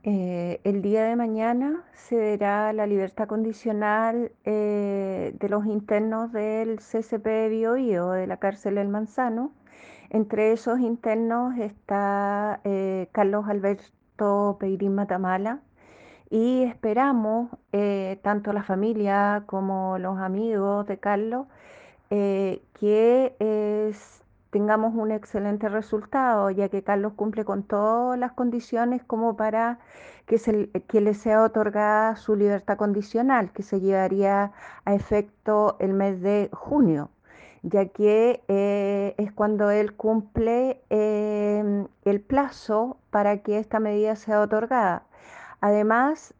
El día de mañana se verá la libertad condicional de los internos del CCP de Biobío, de la cárcel El Manzano. Entre esos internos está Carlos Alberto Peirín Matamala y esperamos, tanto la familia como los amigos de Carlos, tengamos un excelente resultado, ya que Carlos cumple con todas las condiciones como para que le sea otorgada su libertad condicional, que se llevaría a efecto el mes de junio, ya que es cuando él cumple el plazo para que esta medida sea otorgada. Además,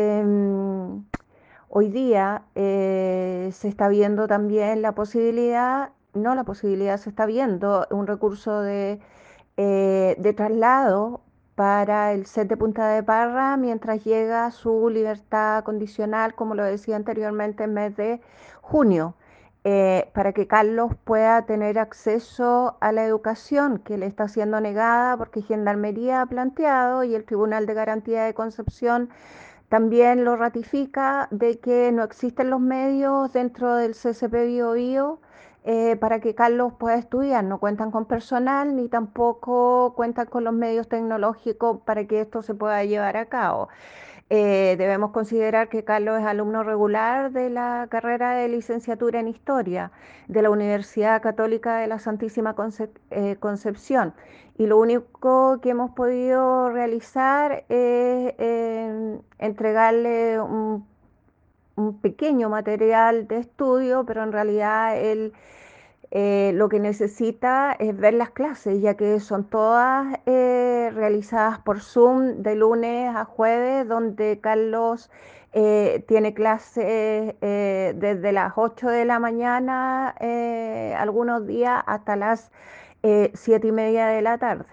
hoy día se está viendo también la posibilidad, no la posibilidad, se está viendo un recurso de traslado para el set de Punta de Parra mientras llega su libertad condicional, como lo decía anteriormente, en mes de junio, para que Carlos pueda tener acceso a la educación que le está siendo negada porque Gendarmería ha planteado y el Tribunal de Garantía de Concepción también lo ratifica de que no existen los medios dentro del CCP Bio Bio para que Carlos pueda estudiar. No cuentan con personal ni tampoco cuentan con los medios tecnológicos para que esto se pueda llevar a cabo. Debemos considerar que Carlos es alumno regular de la carrera de licenciatura en Historia de la Universidad Católica de la Santísima Concepción. Y lo único que hemos podido realizar es entregarle un pequeño material de estudio, pero en realidad él lo que necesita es ver las clases, ya que son todas realizadas por Zoom de lunes a jueves, donde Carlos tiene clases desde las 8 de la mañana algunos días hasta las 7:30 de la tarde.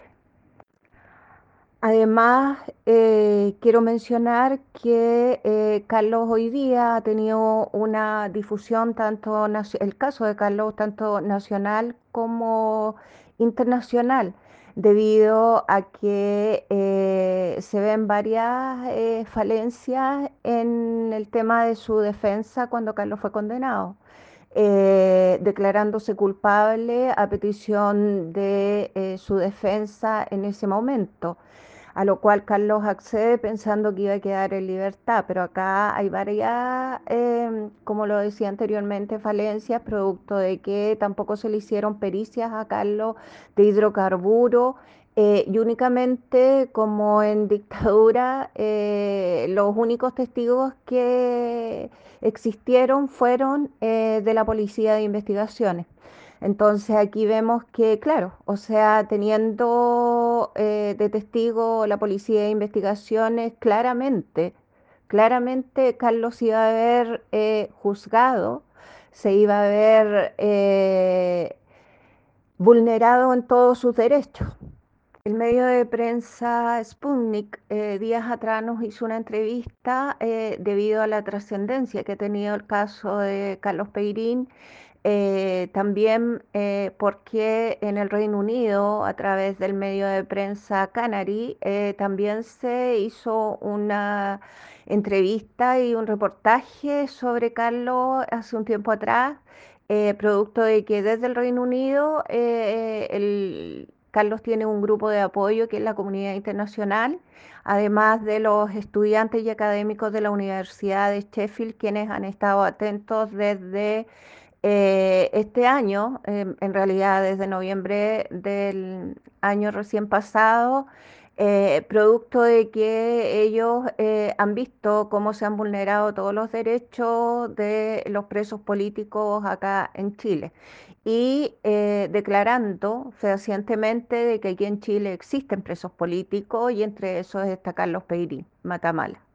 Además, quiero mencionar que Carlos hoy día ha tenido una difusión, el caso de Carlos, tanto nacional como internacional, debido a que se ven varias falencias en el tema de su defensa cuando Carlos fue condenado, declarándose culpable a petición de su defensa en ese momento, a lo cual Carlos accede pensando que iba a quedar en libertad, pero acá hay varias, como lo decía anteriormente, falencias, producto de que tampoco se le hicieron pericias a Carlos de hidrocarburo. Y únicamente, como en dictadura, los únicos testigos que existieron fueron de la Policía de Investigaciones. Entonces aquí vemos que, claro, o sea, teniendo de testigo la Policía de Investigaciones, claramente Carlos iba a haber juzgado, se iba a ver vulnerado en todos sus derechos. El medio de prensa Sputnik días atrás nos hizo una entrevista debido a la trascendencia que ha tenido el caso de Carlos Peirín, también porque en el Reino Unido, a través del medio de prensa Canary, también se hizo una entrevista y un reportaje sobre Carlos hace un tiempo atrás, producto de que desde el Reino Unido Carlos tiene un grupo de apoyo que es la comunidad internacional, además de los estudiantes y académicos de la Universidad de Sheffield, quienes han estado atentos desde este año, en realidad desde noviembre del año recién pasado, producto de que ellos han visto cómo se han vulnerado todos los derechos de los presos políticos acá en Chile y declarando fehacientemente de que aquí en Chile existen presos políticos y entre esos está Carlos Peirí Matamala.